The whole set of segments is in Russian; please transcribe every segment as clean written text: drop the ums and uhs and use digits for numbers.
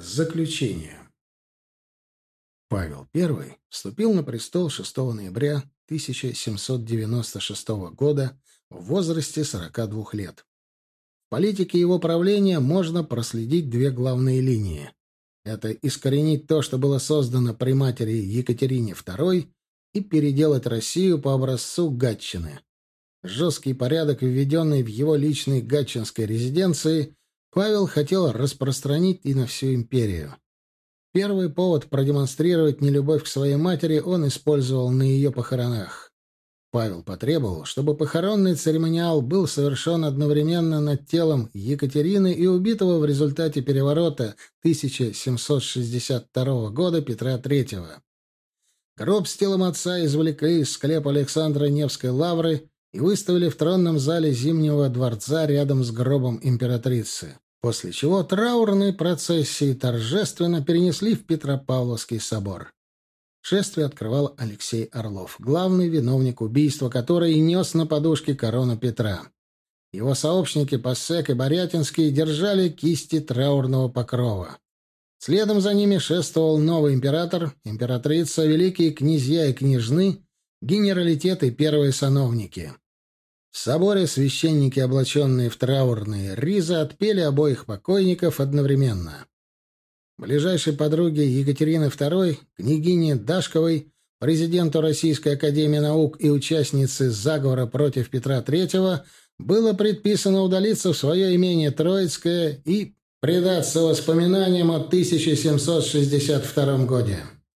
Заключение. Павел I вступил на престол 6 ноября 1796 года в возрасте 42 лет. В политике его правления можно проследить две главные линии. Это искоренить то, что было создано при матери Екатерине II, и переделать Россию по образцу Гатчины. Жесткий порядок, введенный в его личной гатчинской резиденции, Павел хотел распространить и на всю империю. Первый повод продемонстрировать нелюбовь к своей матери он использовал на ее похоронах. Павел потребовал, чтобы похоронный церемониал был совершен одновременно над телом Екатерины и убитого в результате переворота 1762 года Петра III. Гроб с телом отца извлекли из склепа Александра Невской лавры и выставили в тронном зале Зимнего дворца рядом с гробом императрицы, после чего траурные процессии торжественно перенесли в Петропавловский собор. Шествие открывал Алексей Орлов, главный виновник убийства, который и нес на подушке корону Петра. Его сообщники Пассек и Борятинский держали кисти траурного покрова. Следом за ними шествовал новый император, императрица, великие князья и княжны, генералитет и первые сановники. В соборе священники, облаченные в траурные ризы, отпели обоих покойников одновременно. Ближайшей подруге Екатерины II, княгине Дашковой, президенту Российской академии наук и участнице заговора против Петра III, было предписано удалиться в свое имение Троицкое и предаться воспоминаниям о 1762 году.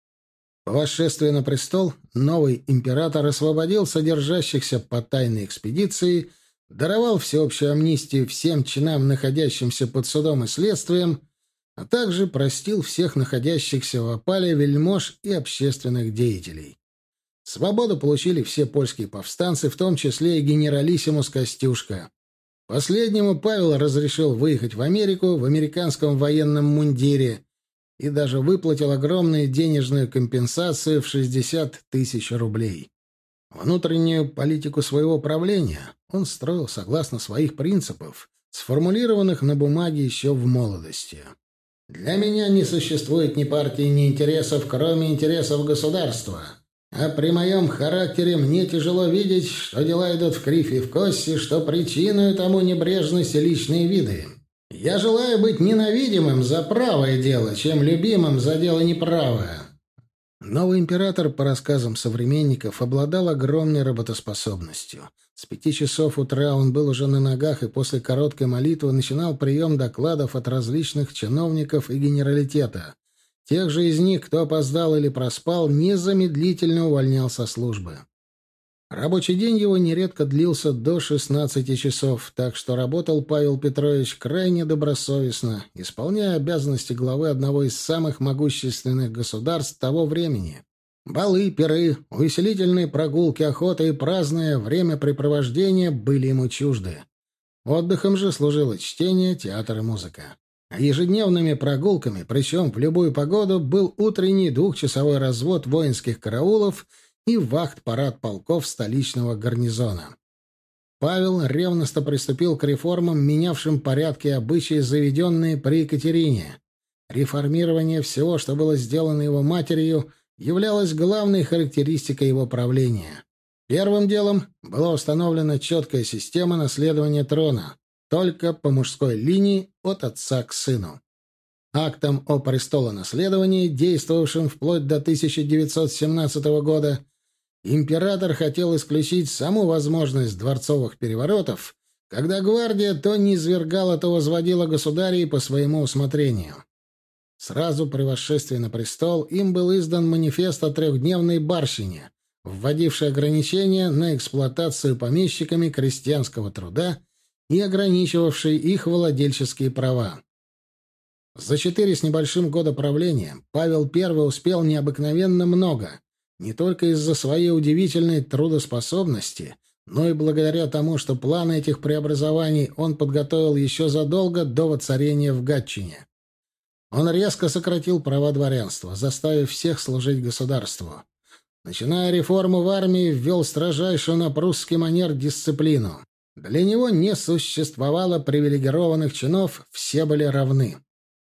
По восшествии на престол новый император освободил содержащихся по тайной экспедиции, даровал всеобщую амнистию всем чинам, находящимся под судом и следствием, а также простил всех находящихся в опале вельмож и общественных деятелей. Свободу получили все польские повстанцы, в том числе и генералиссимус Костюшка. Последнему Павел разрешил выехать в Америку в американском военном мундире и даже выплатил огромную денежную компенсацию в 60 тысяч рублей. Внутреннюю политику своего правления он строил согласно своих принципов, сформулированных на бумаге еще в молодости. «Для меня не существует ни партии, ни интересов, кроме интересов государства. А при моем характере мне тяжело видеть, что дела идут в кривь и в кости, что причиной тому небрежность и личные виды. Я желаю быть ненавидимым за правое дело, чем любимым за дело неправое». Новый император, по рассказам современников, обладал огромной работоспособностью. С 5 часов утра он был уже на ногах и после короткой молитвы начинал прием докладов от различных чиновников и генералитета. Тех же из них, кто опоздал или проспал, незамедлительно увольнял со службы. Рабочий день его нередко длился до 16 часов, так что работал Павел Петрович крайне добросовестно, исполняя обязанности главы одного из самых могущественных государств того времени. Балы, пиры, увеселительные прогулки, охота и праздное времяпрепровождение были ему чужды. Отдыхом же служило чтение, театр и музыка. А ежедневными прогулками, причем в любую погоду, был утренний 2-часовой развод воинских караулов и вахт-парад полков столичного гарнизона. Павел ревностно приступил к реформам, менявшим порядки и обычаи, заведенные при Екатерине. Реформирование всего, что было сделано его матерью, являлось главной характеристикой его правления. Первым делом была установлена четкая система наследования трона, только по мужской линии от отца к сыну. Актом о престолонаследовании, действовавшим вплоть до 1917 года, император хотел исключить саму возможность дворцовых переворотов, когда гвардия то низвергала, то возводила государей по своему усмотрению. Сразу при восшествии на престол им был издан манифест о 3-дневной барщине, вводивший ограничения на эксплуатацию помещиками крестьянского труда и ограничивавший их владельческие права. За 4 с небольшим года правления Павел I успел необыкновенно много, не только из-за своей удивительной трудоспособности, но и благодаря тому, что планы этих преобразований он подготовил еще задолго до воцарения в Гатчине. Он резко сократил права дворянства, заставив всех служить государству. Начиная реформу в армии, ввел строжайшую на прусский манер дисциплину. Для него не существовало привилегированных чинов, все были равны.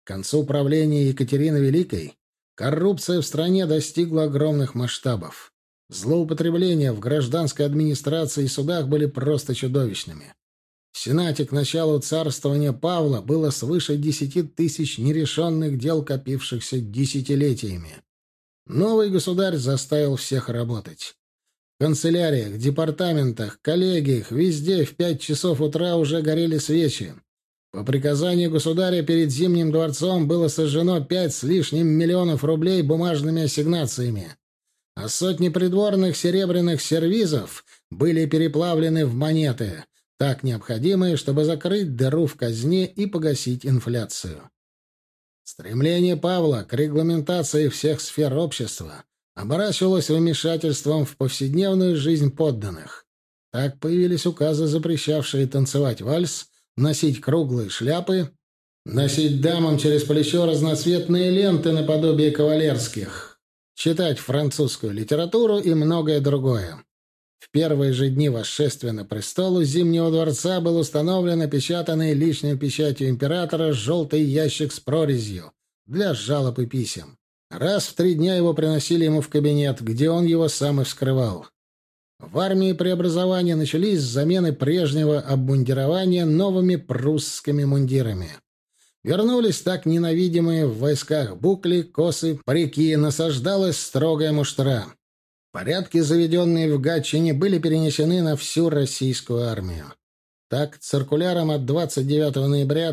К концу правления Екатерины Великой коррупция в стране достигла огромных масштабов. Злоупотребления в гражданской администрации и судах были просто чудовищными. В Сенате к началу царствования Павла было свыше 10 тысяч нерешенных дел, копившихся десятилетиями. Новый государь заставил всех работать. В канцеляриях, департаментах, коллегиях, везде в 5 часов утра уже горели свечи. По приказанию государя перед Зимним дворцом было сожжено 5 с лишним миллионов рублей бумажными ассигнациями, а сотни придворных серебряных сервизов были переплавлены в монеты, так необходимые, чтобы закрыть дыру в казне и погасить инфляцию. Стремление Павла к регламентации всех сфер общества оборачивалось вмешательством в повседневную жизнь подданных. Так появились указы, запрещавшие танцевать вальс, носить круглые шляпы, носить дамам через плечо разноцветные ленты наподобие кавалерских, читать французскую литературу и многое другое. В первые же дни восшествия на престол у Зимнего дворца был установлен опечатанный личной печатью императора желтый ящик с прорезью для жалоб и писем. Раз в 3 дня его приносили ему в кабинет, где он его сам и вскрывал. В армии преобразования начались с замены прежнего обмундирования новыми прусскими мундирами. Вернулись так ненавидимые в войсках букли, косы, парики, насаждалась строгая муштра. Порядки, заведенные в Гатчине, были перенесены на всю российскую армию. Так, циркуляром от 29 ноября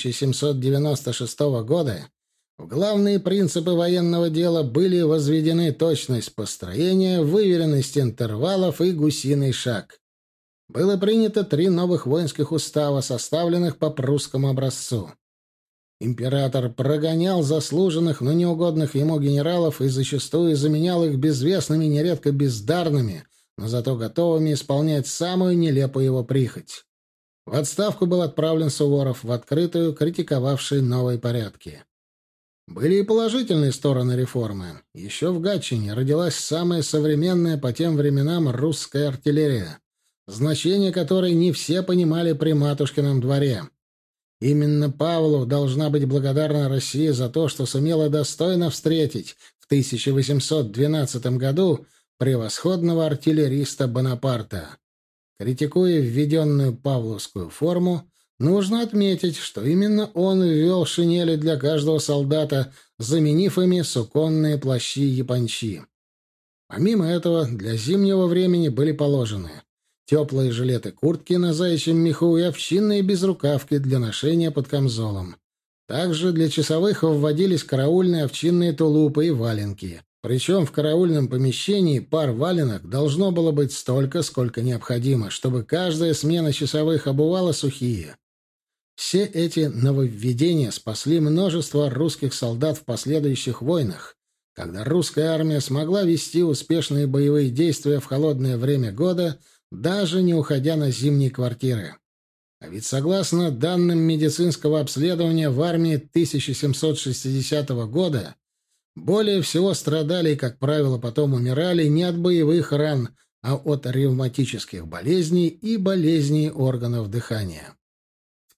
1796 года в главные принципы военного дела были возведены точность построения, выверенность интервалов и гусиный шаг. Было принято 3 новых воинских устава, составленных по прусскому образцу. Император прогонял заслуженных, но неугодных ему генералов и зачастую заменял их безвестными, нередко бездарными, но зато готовыми исполнять самую нелепую его прихоть. В отставку был отправлен Суворов, в открытую критиковавший новые порядки. Были и положительные стороны реформы. Еще в Гатчине родилась самая современная по тем временам русская артиллерия, значение которой не все понимали при матушкином дворе. Именно Павлу должна быть благодарна Россия за то, что сумела достойно встретить в 1812 году превосходного артиллериста Бонапарта. Критикуя введенную павловскую форму, нужно отметить, что именно он ввел шинели для каждого солдата, заменив ими суконные плащи-япончи. Помимо этого, для зимнего времени были положены теплые жилеты-куртки на заячьем меху и овчинные безрукавки для ношения под камзолом. Также для часовых вводились караульные овчинные тулупы и валенки. Причем в караульном помещении пар валенок должно было быть столько, сколько необходимо, чтобы каждая смена часовых обувала сухие. Все эти нововведения спасли множество русских солдат в последующих войнах, когда русская армия смогла вести успешные боевые действия в холодное время года, даже не уходя на зимние квартиры. А ведь согласно данным медицинского обследования в армии 1760 года более всего страдали и, как правило, потом умирали не от боевых ран, а от ревматических болезней и болезней органов дыхания. В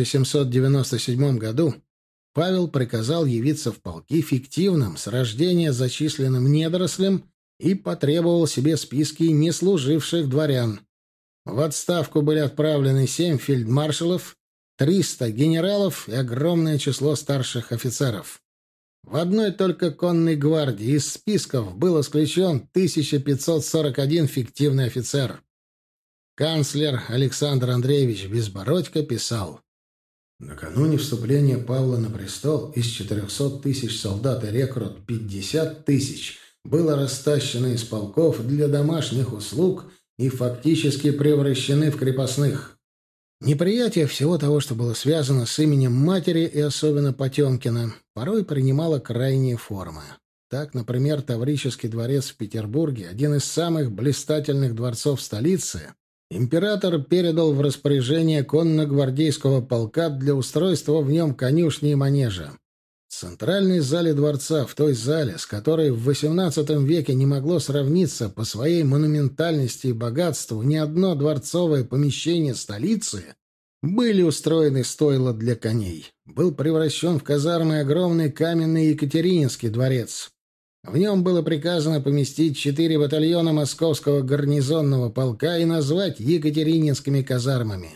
1797 году Павел приказал явиться в полки фиктивным, с рождения зачисленным недорослем, и потребовал себе списки неслуживших дворян. В отставку были отправлены 7 фельдмаршалов, 300 генералов и огромное число старших офицеров. В одной только конной гвардии из списков был исключен 1541 фиктивный офицер. Канцлер Александр Андреевич Безбородько писал: «Накануне вступления Павла на престол из 400 тысяч солдат и рекрут 50 тысяч было растащено из полков для домашних услуг и фактически превращены в крепостных». Неприятие всего того, что было связано с именем матери и особенно Потемкина, порой принимало крайние формы. Так, например, Таврический дворец в Петербурге, один из самых блистательных дворцов столицы, император передал в распоряжение конно-гвардейского полка для устройства в нем конюшни и манежа. В центральной зале дворца, в той зале, с которой в XVIII веке не могло сравниться по своей монументальности и богатству ни одно дворцовое помещение столицы, Были устроены стойла для коней. Был превращен в казармы огромный каменный Екатерининский дворец. В нем было приказано поместить 4 батальона московского гарнизонного полка и назвать Екатерининскими казармами.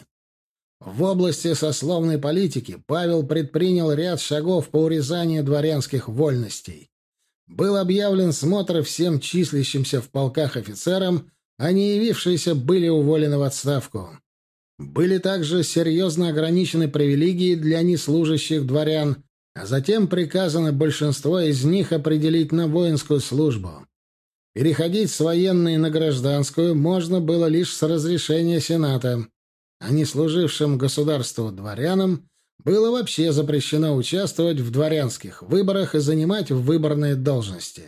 В области сословной политики Павел предпринял ряд шагов по урезанию дворянских вольностей. Был объявлен смотр всем числящимся в полках офицерам, а не явившиеся были уволены в отставку. Были также серьезно ограничены привилегии для неслужащих дворян, а затем приказано большинство из них определить на воинскую службу. Переходить с военной на гражданскую можно было лишь с разрешения Сената, а не служившим государству дворянам было вообще запрещено участвовать в дворянских выборах и занимать выборные должности.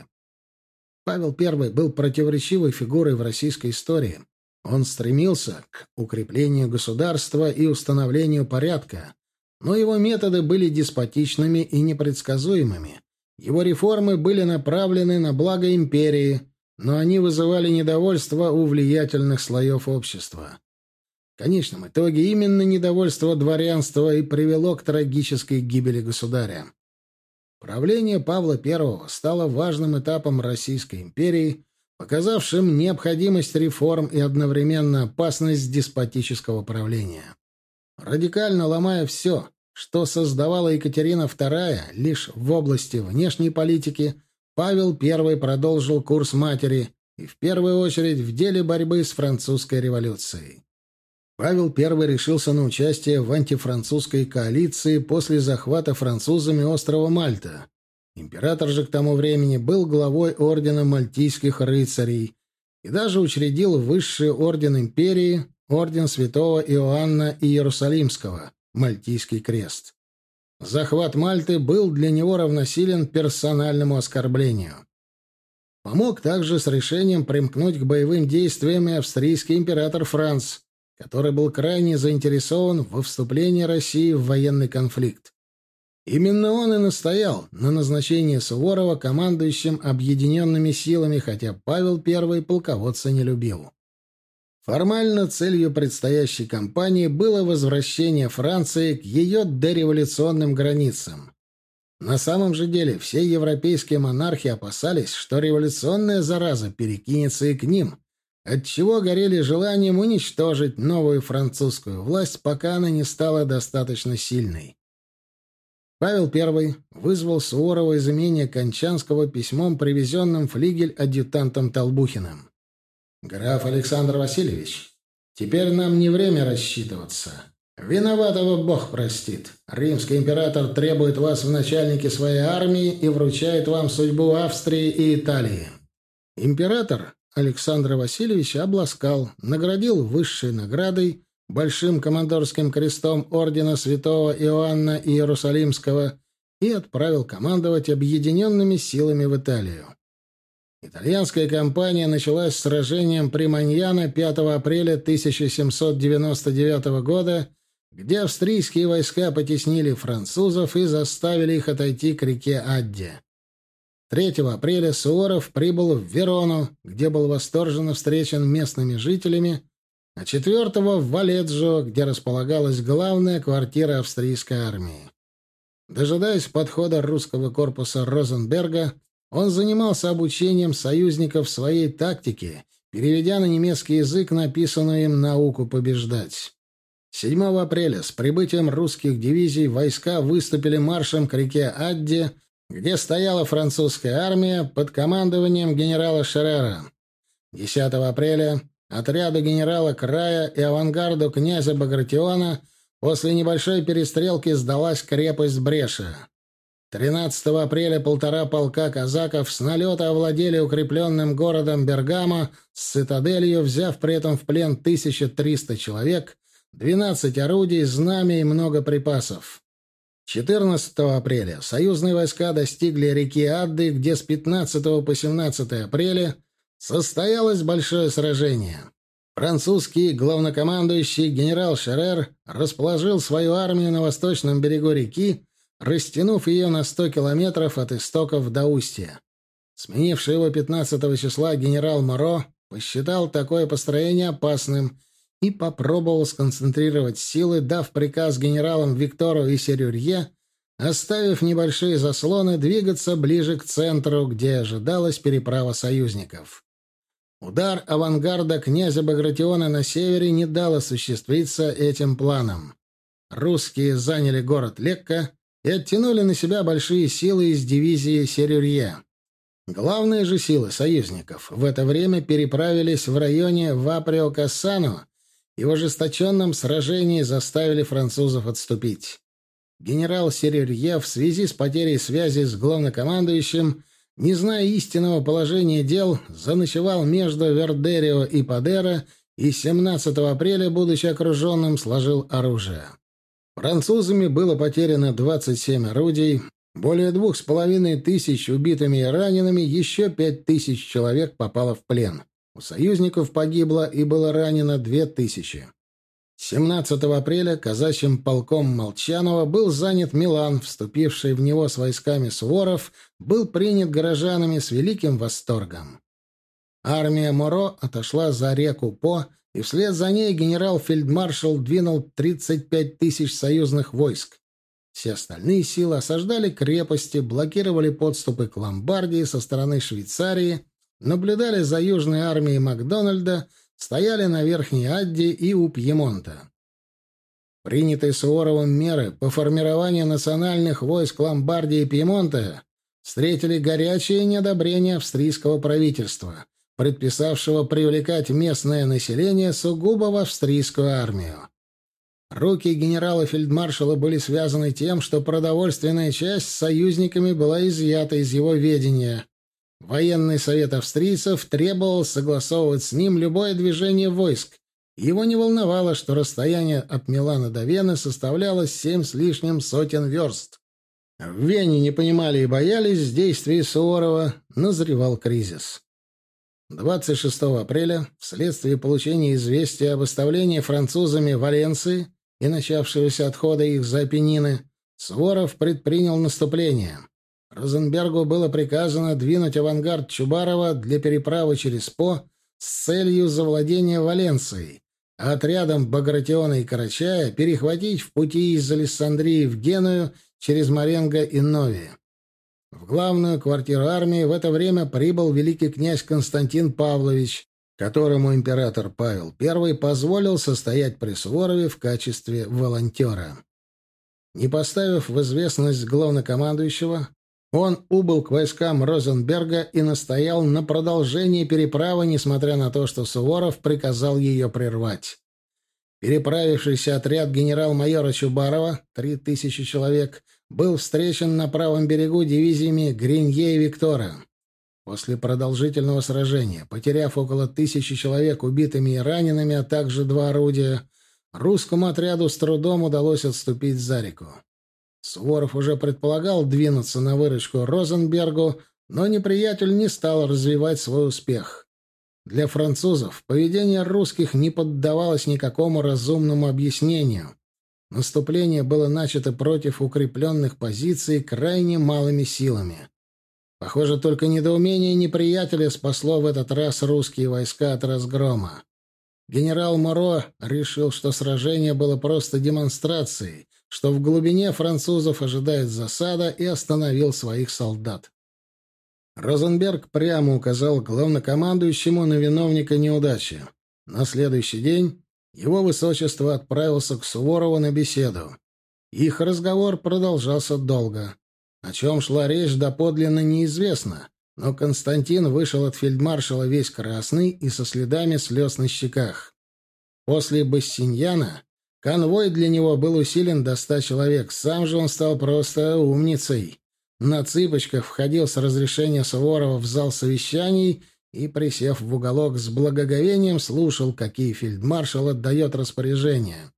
Павел I был противоречивой фигурой в российской истории. Он стремился к укреплению государства и установлению порядка, но его методы были деспотичными и непредсказуемыми. Его реформы были направлены на благо империи, но они вызывали недовольство у влиятельных слоев общества. В конечном итоге именно недовольство дворянства и привело к трагической гибели государя. Правление Павла I стало важным этапом Российской империи, показавшим необходимость реформ и одновременно опасность деспотического правления. Радикально ломая все, что создавала Екатерина II, лишь в области внешней политики, Павел I продолжил курс матери и в первую очередь в деле борьбы с французской революцией. Павел I решился на участие в антифранцузской коалиции после захвата французами острова Мальта. Император же к тому времени был главой ордена мальтийских рыцарей и даже учредил высший орден империи, орден святого Иоанна Иерусалимского, Мальтийский крест. Захват Мальты был для него равносилен персональному оскорблению. Помог также с решением примкнуть к боевым действиям и австрийский император Франц, который был крайне заинтересован во вступлении России в военный конфликт. Именно он и настоял на назначении Суворова командующим объединенными силами, хотя Павел I полководца не любил. Формально целью предстоящей кампании было возвращение Франции к ее дореволюционным границам. На самом же деле все европейские монархи опасались, что революционная зараза перекинется и к ним, отчего горели желанием уничтожить новую французскую власть, пока она не стала достаточно сильной. Павел I вызвал Суворова из имения Кончанского письмом, привезенным флигель-адъютантом Толбухиным. «Граф Александр Васильевич, теперь нам не время рассчитываться. Виноватого Бог простит. Римский император требует вас в начальнике своей армии и вручает вам судьбу Австрии и Италии». Император Александра Васильевича обласкал, наградил высшей наградой, большим командорским крестом ордена святого Иоанна Иерусалимского и отправил командовать объединенными силами в Италию. Итальянская кампания началась с сражением при Маньяно 5 апреля 1799 года, где австрийские войска потеснили французов и заставили их отойти к реке Адде. 3 апреля Суворов прибыл в Верону, где был восторженно встречен местными жителями, а 4-го в Валеджио, где располагалась главная квартира австрийской армии. Дожидаясь подхода русского корпуса Розенберга, он занимался обучением союзников своей тактике, переведя на немецкий язык написанную им «Науку побеждать». 7 апреля с прибытием русских дивизий войска выступили маршем к реке Адде, где стояла французская армия под командованием генерала Шерера. 10 апреля отряду генерала Края и авангарду князя Багратиона после небольшой перестрелки сдалась крепость Бреша. 13 апреля 1,5 полка казаков с налета овладели укрепленным городом Бергамо с цитаделью, взяв при этом в плен 1300 человек, 12 орудий, знамя и много припасов. 14 апреля союзные войска достигли реки Адды, где с 15 по 17 апреля состоялось большое сражение. Французский главнокомандующий генерал Шерер расположил свою армию на восточном берегу реки, растянув ее на 100 километров от истоков до устья. Сменивший его 15 числа генерал Моро посчитал такое построение опасным и попробовал сконцентрировать силы, дав приказ генералам Виктору и Серюрье, оставив небольшие заслоны, двигаться ближе к центру, где ожидалась переправа союзников. Удар авангарда князя Багратиона на севере не дал осуществиться этим планам. Русские заняли город Лекко и оттянули на себя большие силы из дивизии Серюрье. Главные же силы союзников в это время переправились в районе Ваприо-Кассано и в ожесточенном сражении заставили французов отступить. Генерал Серюрье в связи с потерей связи с главнокомандующим, не зная истинного положения дел, заночевал между Вердерио и Падеро и 17 апреля, будучи окруженным, сложил оружие. Французами было потеряно 27 орудий, более 2500 убитыми и ранеными, еще 5000 человек попало в плен. У союзников погибло и было ранено 2000. 17 апреля казачьим полком Молчанова был занят Милан, вступивший в него с войсками Суворов был принят горожанами с великим восторгом. Армия Моро отошла за реку По, и вслед за ней генерал-фельдмаршал двинул 35 000 союзных войск. Все остальные силы осаждали крепости, блокировали подступы к Ломбардии со стороны Швейцарии, наблюдали за южной армией Макдональда, стояли на Верхней Адде и у Пьемонта. Принятые Суворовым меры по формированию национальных войск Ломбардии и Пьемонта встретили горячее неодобрение австрийского правительства, предписавшего привлекать местное население сугубо в австрийскую армию. Руки генерала-фельдмаршала были связаны тем, что продовольственная часть с союзниками была изъята из его ведения. Военный совет австрийцев требовал согласовывать с ним любое движение войск. Его не волновало, что расстояние от Милана до Вены составляло 7 с лишним сотен верст. В Вене не понимали и боялись действий Суворова, назревал кризис. 26 апреля, вследствие получения известия об оставлении французами Валенции и начавшегося отхода их за Апеннины, Суворов предпринял наступление. Розенбергу было приказано двинуть авангард Чубарова для переправы через По с целью завладения Валенцией, а отрядом Багратиона и Карачая перехватить в пути из Алессандрии в Геную через Маренго и Нови. В главную квартиру армии в это время прибыл великий князь Константин Павлович, которому император Павел I позволил состоять при Суворове в качестве волонтера. Не поставив в известность главнокомандующего, он убыл к войскам Розенберга и настоял на продолжении переправы, несмотря на то, что Суворов приказал ее прервать. Переправившийся отряд генерал-майора Чубарова, 3000 человек, был встречен на правом берегу дивизиями Гринье и Виктора. После продолжительного сражения, потеряв около 1000 человек убитыми и ранеными, а также 2 орудия, русскому отряду с трудом удалось отступить за реку. Суворов уже предполагал двинуться на выручку Розенбергу, но неприятель не стал развивать свой успех. Для французов поведение русских не поддавалось никакому разумному объяснению. Наступление было начато против укрепленных позиций крайне малыми силами. Похоже, только недоумение неприятеля спасло в этот раз русские войска от разгрома. Генерал Моро решил, что сражение было просто демонстрацией, что в глубине французов ожидает засада, и остановил своих солдат. Розенберг прямо указал главнокомандующему на виновника неудачи. На следующий день его высочество отправился к Суворову на беседу. Их разговор продолжался долго. О чем шла речь, доподлинно неизвестно, но Константин вышел от фельдмаршала весь красный и со следами слез на щеках. После Бастиньяна конвой для него был усилен до 100 человек, сам же он стал просто умницей. На цыпочках входил с разрешения Суворова в зал совещаний и, присев в уголок, с благоговением слушал, какие фельдмаршал отдает распоряжения.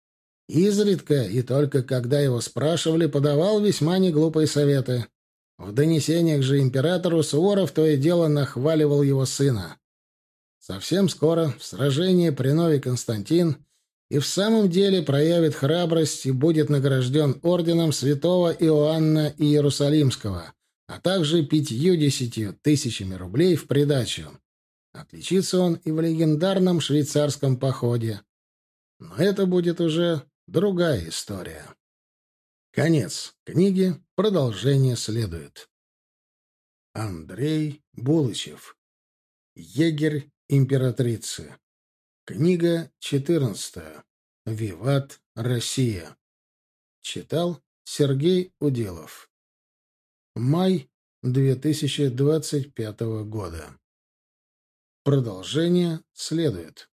Изредка, и только когда его спрашивали, подавал весьма неглупые советы. В донесениях же императору Суворов то и дело нахваливал его сына. Совсем скоро в сражении при Нове Константин и в самом деле проявит храбрость и будет награжден орденом святого Иоанна Иерусалимского, а также 50 000 рублей в придачу. Отличится он и в легендарном швейцарском походе. Но это будет уже другая история. Конец книги. Продолжение следует. Андрей Булычев. Егерь императрицы. Книга 14. Виват Россия. Читал Сергей Уделов. Май 2025 года. Продолжение следует.